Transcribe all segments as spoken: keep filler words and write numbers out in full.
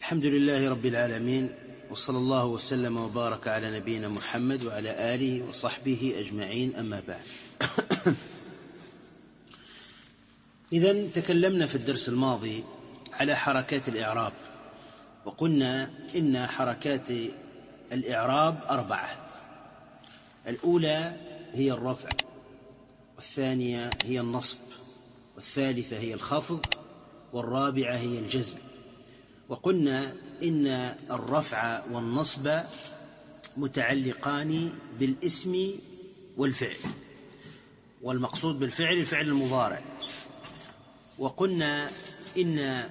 الحمد لله رب العالمين، وصلى الله وسلم وبارك على نبينا محمد وعلى آله وصحبه أجمعين، أما بعد. إذن تكلمنا في الدرس الماضي على حركات الإعراب، وقلنا إن حركات الإعراب أربعة. الأولى هي الرفع، والثانية هي النصب، والثالثة هي الخفض، والرابعة هي الجزم. وقلنا إن الرفع والنصب متعلقان بالاسم والفعل، والمقصود بالفعل الفعل المضارع. وقلنا إن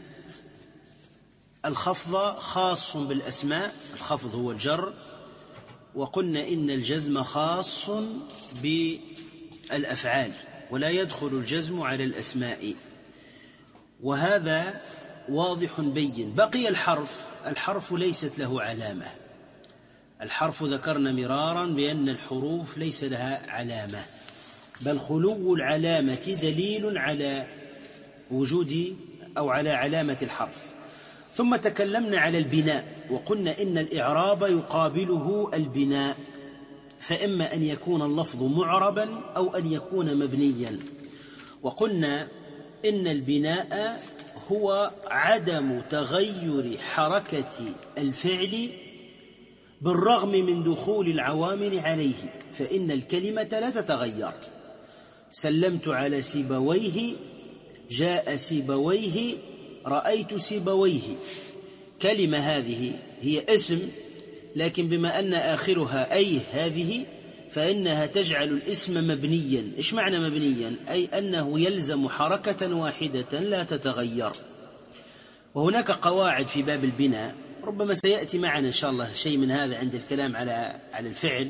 الخفض خاص بالأسماء، الخفض هو الجر. وقلنا إن الجزم خاص بالأفعال، ولا يدخل الجزم على الأسماء، وهذا واضح بين. بقي الحرف، الحرف ليست له علامة. الحرف ذكرنا مرارا بأن الحروف ليس لها علامة، بل خلو العلامة دليل على وجود أو على علامة الحرف. ثم تكلمنا على البناء، وقلنا إن الإعراب يقابله البناء، فإما أن يكون اللفظ معربا أو أن يكون مبنيا. وقلنا إن البناء هو عدم تغير حركة الفعل بالرغم من دخول العوامل عليه، فإن الكلمة لا تتغير. سلمت على سيبويه، جاء سيبويه، رأيت سيبويه. كلمة هذه هي اسم، لكن بما أن آخرها أي هذه فإنها تجعل الاسم مبنيا. إيش معنى مبنيا؟ أي أنه يلزم حركة واحدة لا تتغير. وهناك قواعد في باب البناء، ربما سيأتي معنا إن شاء الله شيء من هذا عند الكلام على على الفعل.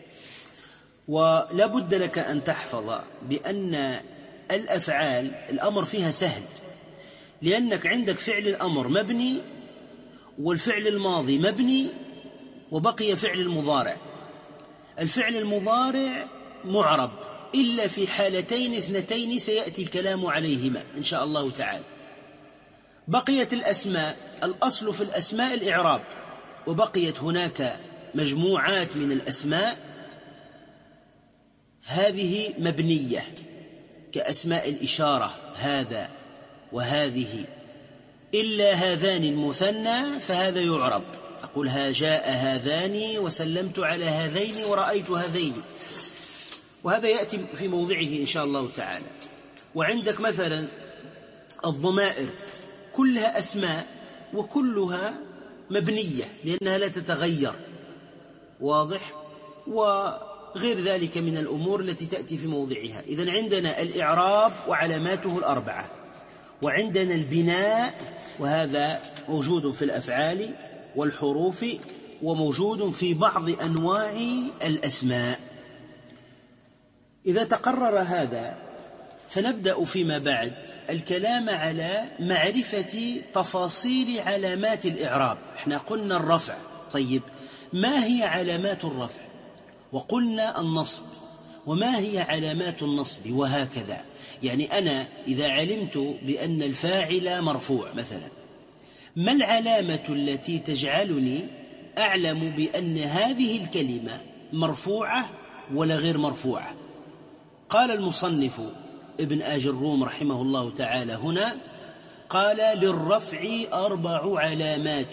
ولا بد لك أن تحفظ بأن الأفعال الأمر فيها سهل، لأنك عندك فعل الأمر مبني، والفعل الماضي مبني، وبقي فعل المضارع. الفعل المضارع معرب إلا في حالتين اثنتين سيأتي الكلام عليهما إن شاء الله تعالى. بقيت الأسماء، الأصل في الأسماء الإعراب، وبقيت هناك مجموعات من الأسماء هذه مبنية، كأسماء الإشارة هذا وهذه، إلا هذان المثنى فهذا يعرب. أقول ها جاء هذان، وسلمت على هذين، ورأيت هذين، وهذا يأتي في موضعه إن شاء الله تعالى. وعندك مثلا الضمائر كلها أسماء وكلها مبنية لأنها لا تتغير، واضح؟ وغير ذلك من الأمور التي تأتي في موضعها. إذن عندنا الإعراب وعلاماته الأربعة، وعندنا البناء، وهذا موجود في الأفعال والحروف، وموجود في بعض أنواع الأسماء. إذا تقرر هذا فنبدأ فيما بعد الكلام على معرفة تفاصيل علامات الإعراب. احنا قلنا الرفع، طيب ما هي علامات الرفع؟ وقلنا النصب، وما هي علامات النصب؟ وهكذا. يعني أنا إذا علمت بأن الفاعل مرفوع مثلا، ما العلامة التي تجعلني أعلم بأن هذه الكلمة مرفوعة ولا غير مرفوعة؟ قال المصنف ابن آج الروم رحمه الله تعالى هنا، قال للرفع أربع علامات: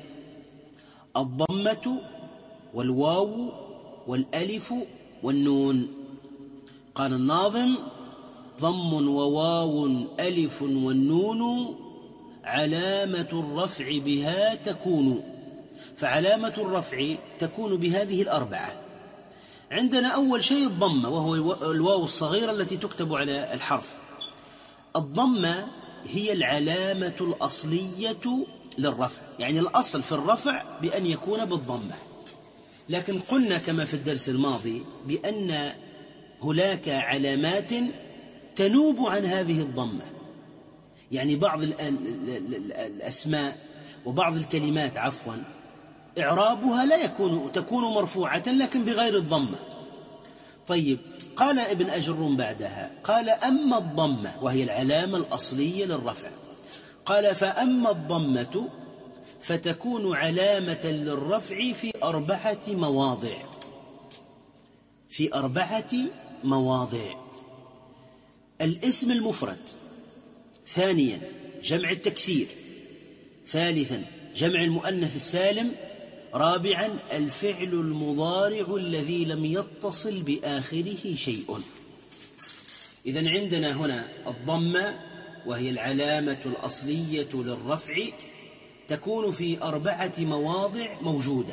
الضمة والواو والألف والنون. قال الناظم: ضم وواو ألف والنون علامة الرفع بها تكون. فعلامة الرفع تكون بهذه الأربعة. عندنا أول شيء الضمة، وهو الواو الصغيرة التي تكتب على الحرف. الضمة هي العلامة الأصلية للرفع، يعني الأصل في الرفع بأن يكون بالضمة. لكن قلنا كما في الدرس الماضي بأن هناك علامات تنوب عن هذه الضمة، يعني بعض الأسماء وبعض الكلمات عفوا إعرابها لا يكون تكون مرفوعة لكن بغير الضمة. طيب، قال ابن آج الروم بعدها، قال: أما الضمة، وهي العلامة الأصلية للرفع، قال: فأما الضمة فتكون علامة للرفع في أربعة مواضع في أربعة مواضع. الاسم المفرد، ثانيا جمع التكسير، ثالثا جمع المؤنث السالم، رابعا الفعل المضارع الذي لم يتصل بآخره شيء. إذن عندنا هنا الضمة وهي العلامة الأصلية للرفع تكون في أربعة مواضع موجودة.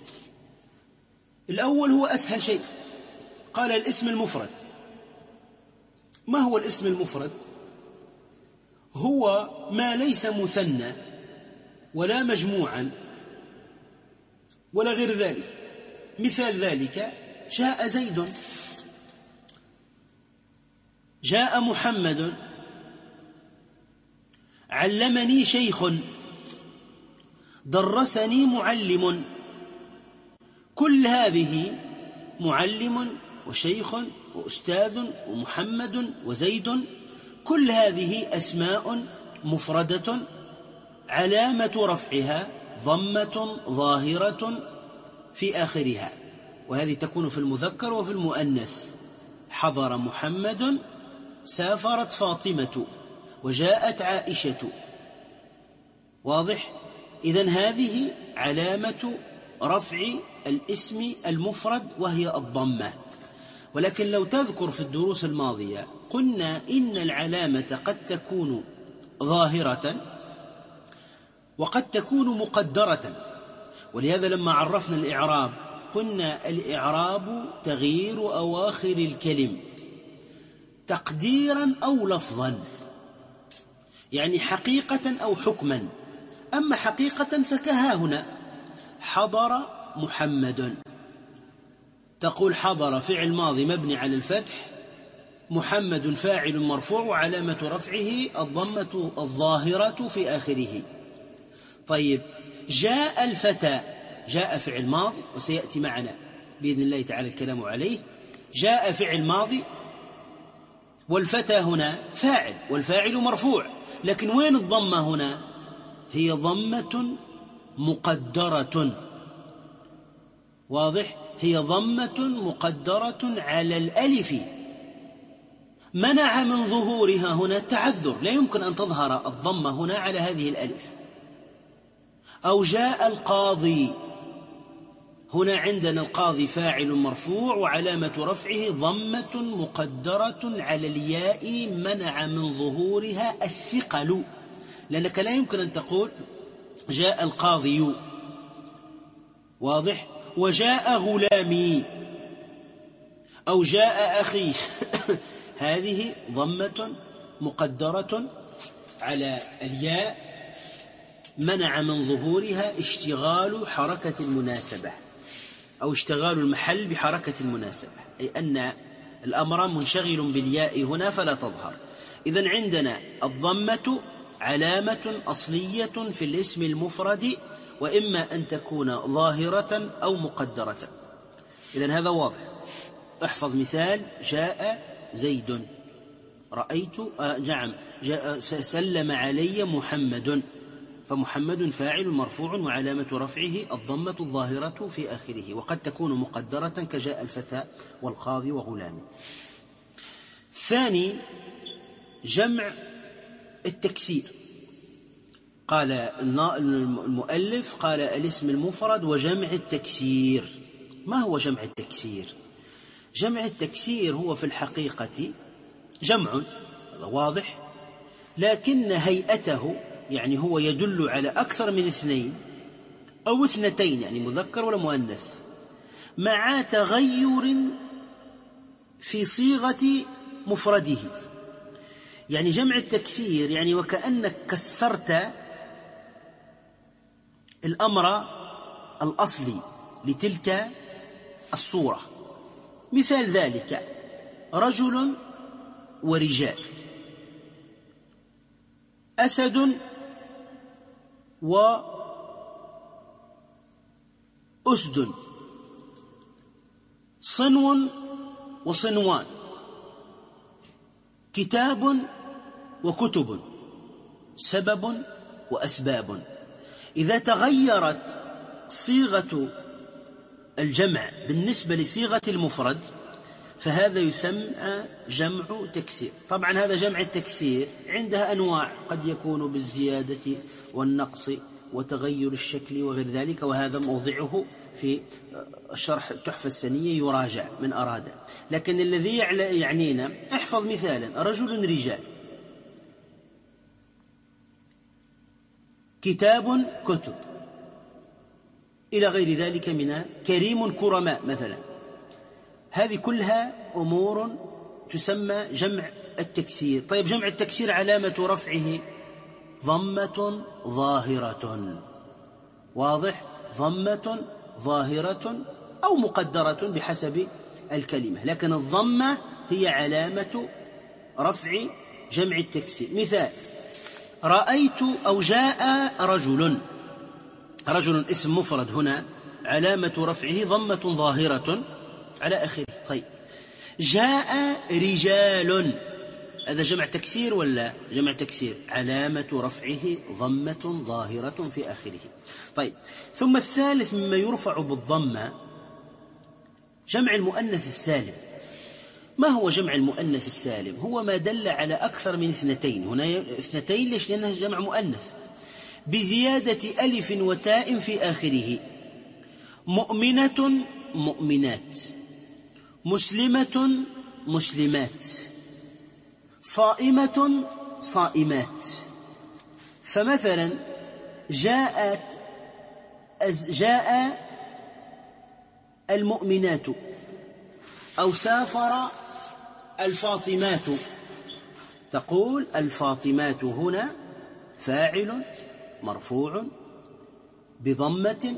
الأول هو أسهل شيء، قال الاسم المفرد. ما هو الاسم المفرد؟ هو ما ليس مثنى ولا مجموعا ولا غير ذلك. مثال ذلك جاء زيد، جاء محمد، علمني شيخ، درسني معلم. كل هذه معلم وشيخ وأستاذ ومحمد وزيد، كل هذه أسماء مفردة علامة رفعها ضمة ظاهرة في آخرها، وهذه تكون في المذكر وفي المؤنث. حضر محمد، سافرت فاطمة، وجاءت عائشة. واضح؟ إذن هذه علامة رفع الاسم المفرد وهي الضمة. ولكن لو تذكر في الدروس الماضية قلنا إن العلامة قد تكون ظاهرة وقد تكون مقدرة، ولهذا لما عرفنا الإعراب قلنا الإعراب تغيير أواخر الكلم تقديرا أو لفظا، يعني حقيقة أو حكما. أما حقيقة فكها هنا حضر محمد، تقول حضر فعل ماضي مبني على الفتح، محمد فاعل مرفوع وعلامة رفعه الضمة الظاهرة في آخره. طيب جاء الفتى، جاء فعل ماضي وسيأتي معنا بإذن الله تعالى الكلام عليه. جاء فعل ماضي والفتى هنا فاعل والفاعل مرفوع، لكن وين الضمة هنا؟ هي ضمة مقدرة. واضح؟ هي ضمة مقدرة على الألف، منع من ظهورها هنا التعذر، لا يمكن أن تظهر الضمة هنا على هذه الألف. أو جاء القاضي، هنا عندنا القاضي فاعل مرفوع وعلامة رفعه ضمة مقدرة على الياء منع من ظهورها الثقل، لأنك لا يمكن أن تقول جاء القاضي. واضح؟ وجاء غلامي أو جاء أخي هذه ضمة مقدرة على الياء منع من ظهورها اشتغال حركة المناسبة أو اشتغال المحل بحركة المناسبة، أي أن الأمر منشغل بالياء هنا فلا تظهر. إذن عندنا الضمة علامة أصلية في الاسم المفرد، وإما أن تكون ظاهرة أو مقدرة. إذن هذا واضح. احفظ مثال: جاء زيد، رأيت آه نعم جاء سلم علي محمد، فمحمد فاعل مرفوع وعلامة رفعه الضمة الظاهرة في آخره، وقد تكون مقدرة كجاء الفتى والقاضي وغلامه. ثاني جمع التكسير. قال المؤلف قال الاسم المفرد وجمع التكسير. ما هو جمع التكسير؟ جمع التكسير هو في الحقيقة جمع، هذا واضح، لكن هيئته يعني هو يدل على أكثر من اثنين أو اثنتين، يعني مذكر ولا مؤنث، مع تغير في صيغة مفرده. يعني جمع التكسير يعني وكأنك كسرت الأمر الأصلي لتلك الصورة. مثال ذلك رجل ورجال، أسد وأسد، صنو وصنوان، كتاب وكتب، سبب وأسباب. إذا تغيرت صيغة الجمع بالنسبة لصيغة المفرد فهذا يسمى جمع تكسير. طبعا هذا جمع التكسير عندها أنواع، قد يكون بالزيادة والنقص وتغير الشكل وغير ذلك، وهذا موضعه في الشرح التحفة السنية يراجع من أراد. لكن الذي يعنينا احفظ مثالا: رجل رجال، كتاب كتب، إلى غير ذلك من كريم كرماء مثلا. هذه كلها أمور تسمى جمع التكسير. طيب جمع التكسير علامة رفعه ضمة ظاهرة، واضح؟ ضمة ظاهرة أو مقدرة بحسب الكلمة، لكن الضمة هي علامة رفع جمع التكسير. مثال: رأيت أو جاء رجل. رجل اسم مفرد، هنا علامة رفعه ضمة ظاهرة على آخره. طيب جاء رجال، هذا جمع تكسير ولا جمع تكسير؟ علامة رفعه ضمة ظاهرة في آخره. طيب ثم الثالث مما يرفع بالضمة جمع المؤنث السالم. ما هو جمع المؤنث السالم؟ هو ما دل على أكثر من اثنتين. هنا اثنتين ليش؟ لأنها جمع مؤنث بزيادة ألف وتاء في آخره. مؤمنة مؤمنات، مسلمة مسلمات، صائمة صائمات. فمثلا جاءت جاء المؤمنات أو سافر الفاطمات، تقول الفاطمات هنا فاعل مرفوع بضمة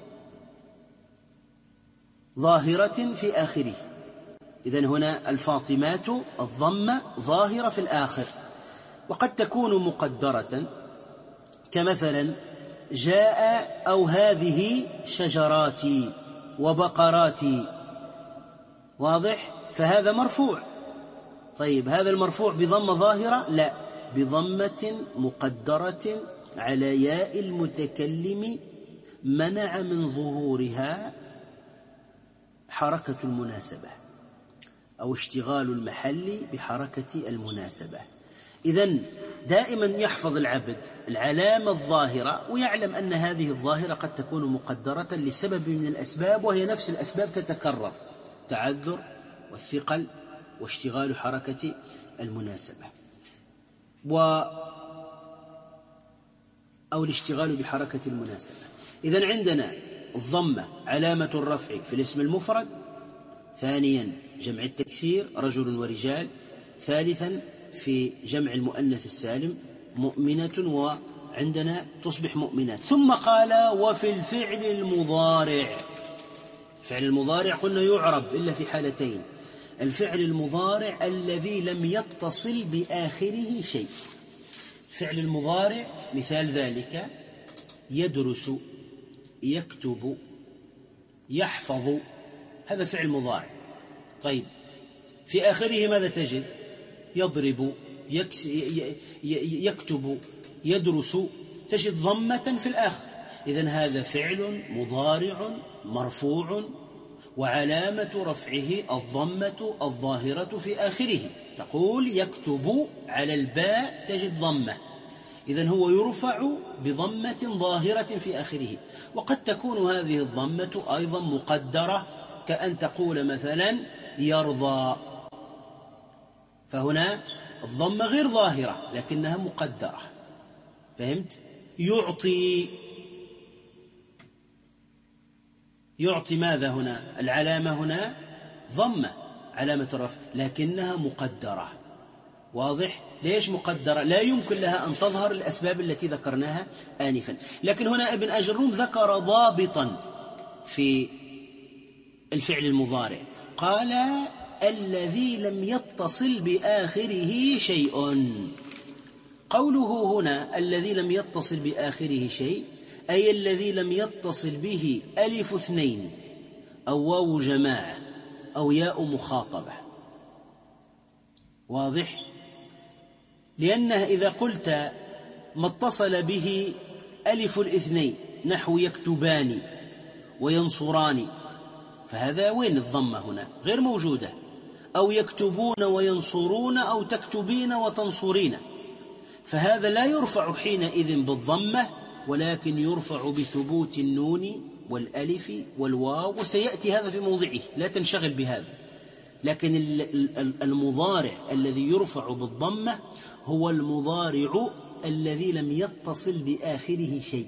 ظاهرة في آخره. إذن هنا الفاطمات الضمة ظاهرة في الآخر، وقد تكون مقدرة كمثلا جاء أو هذه شجراتي وبقراتي، واضح؟ فهذا مرفوع. طيب هذا المرفوع بضمة ظاهرة؟ لا، بضمة مقدرة على ياء المتكلم منع من ظهورها حركة المناسبة أو اشتغال المحل بحركة المناسبة. إذن دائما يحفظ العبد العلامة الظاهرة ويعلم أن هذه الظاهرة قد تكون مقدرة لسبب من الأسباب، وهي نفس الأسباب تتكرر: تعذر والثقل واشتغال حركة المناسبة و أو الاشتغال بحركة المناسبة. إذن عندنا الضمة علامة الرفع في الاسم المفرد، ثانيا جمع التكسير رجل ورجال، ثالثا في جمع المؤنث السالم مؤمنة، وعندنا تصبح مؤمنات. ثم قال: وفي الفعل المضارع. فعل المضارع قلنا يعرب إلا في حالتين: الفعل المضارع الذي لم يتصل بآخره شيء. فعل المضارع مثال ذلك: يدرس، يكتب، يحفظ، هذا فعل مضارع. طيب في آخره ماذا تجد؟ يضرب، يكتب، يدرس، تجد ضمة في الآخر. إذن هذا فعل مضارع مرفوع وعلامة رفعه الضمة الظاهرة في آخره. تقول يكتب على الباء تجد ضمة، إذن هو يرفع بضمة ظاهرة في آخره. وقد تكون هذه الضمة أيضا مقدرة، كأن تقول مثلا يرضى، فهنا الضمة غير ظاهرة لكنها مقدرة. فهمت؟ يعطي، يعطي ماذا هنا؟ العلامة هنا ضمة علامة الرفع لكنها مقدرة. واضح؟ ليش مقدرة؟ لا يمكن لها أن تظهر الأسباب التي ذكرناها آنفا. لكن هنا ابن أجروم ذكر ضابطا في الفعل المضارع، قال: الذي لم يتصل بآخره شيء. قوله هنا الذي لم يتصل بآخره شيء أي الذي لم يتصل به ألف اثنين أو واو جماعة أو ياء مخاطبة. واضح؟ لأنه إذا قلت ما اتصل به ألف الاثنين نحو يكتبان وينصران، فهذا وين الضمة هنا؟ غير موجودة. أو يكتبون وينصرون أو تكتبين وتنصرين، فهذا لا يرفع حينئذ بالضمة، ولكن يرفع بثبوت النون والألف والواو، وسيأتي هذا في موضعه، لا تنشغل بهذا. لكن المضارع الذي يرفع بالضمة هو المضارع الذي لم يتصل بآخره شيء.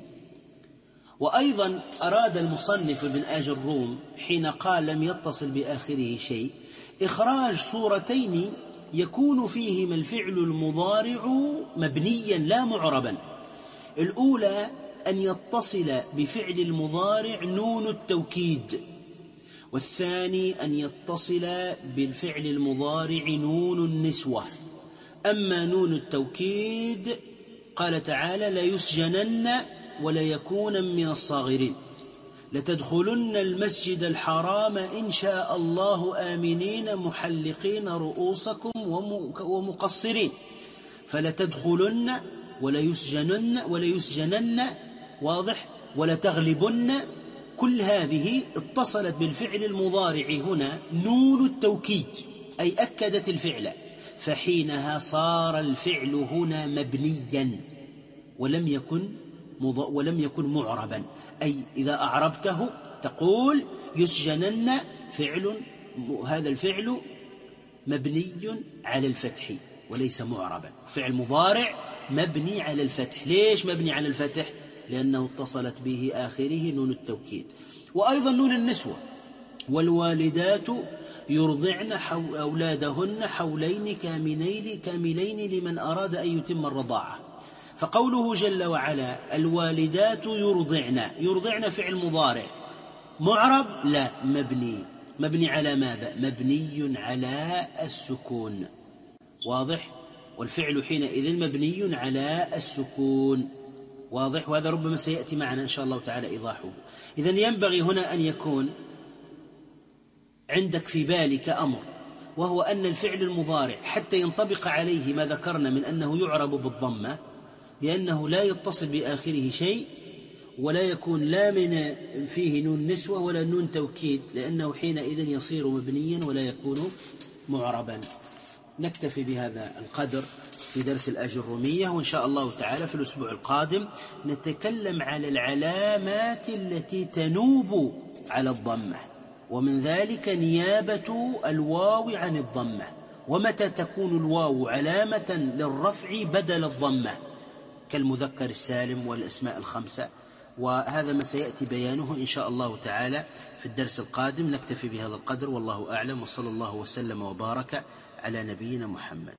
وأيضا أراد المصنف ابن آج الروم حين قال لم يتصل بآخره شيء إخراج صورتين يكون فيهما الفعل المضارع مبنيا لا معربا. الأولى أن يتصل بفعل المضارع نون التوكيد، والثاني أن يتصل بالفعل المضارع نون النسوة. أما نون التوكيد قال تعالى ليسجنن وليكون من الصاغرين، لتدخلن المسجد الحرام إن شاء الله آمنين محلقين رؤوسكم ومقصرين، فلتدخلن وليسجنن وليسجنن واضح ولتغلبن، كل هذه اتصلت بالفعل المضارع هنا نون التوكيد أي أكدت الفعل، فحينها صار الفعل هنا مبنيا ولم يكن ولم يكن معربا. أي إذا أعربته تقول يسجنن فعل، هذا الفعل مبني على الفتح وليس معربا، فعل مضارع مبني على الفتح. ليش مبني على الفتح؟ لأنه اتصلت به آخره نون التوكيد. وأيضا نون النسوة، والوالدات يرضعن أولادهن حولين كاملين كاملين لمن أراد أن يتم الرضاعة. فقوله جل وعلا الوالدات يرضعن، يرضعن فعل مضارع معرب؟ لا، مبني. مبني على ماذا؟ مبني على السكون، واضح؟ والفعل حينئذ مبني على السكون، واضح؟ وهذا ربما سيأتي معنا إن شاء الله تعالى إيضاحه. إذن ينبغي هنا أن يكون عندك في بالك أمر، وهو أن الفعل المضارع حتى ينطبق عليه ما ذكرنا من أنه يعرب بالضمة، بأنه لا يتصل بآخره شيء، ولا يكون لا من فيه نون نسوة ولا نون توكيد، لأنه حينئذ يصير مبنيا ولا يكون معربا. نكتفي بهذا القدر في درس الأجرومية، وإن شاء الله تعالى في الأسبوع القادم نتكلم على العلامات التي تنوب على الضمة، ومن ذلك نيابة الواو عن الضمة، ومتى تكون الواو علامة للرفع بدل الضمة كالمذكر السالم والأسماء الخمسة. وهذا ما سيأتي بيانه إن شاء الله تعالى في الدرس القادم. نكتفي بهذا القدر، والله أعلم، وصلى الله وسلم وبارك على نبينا محمد.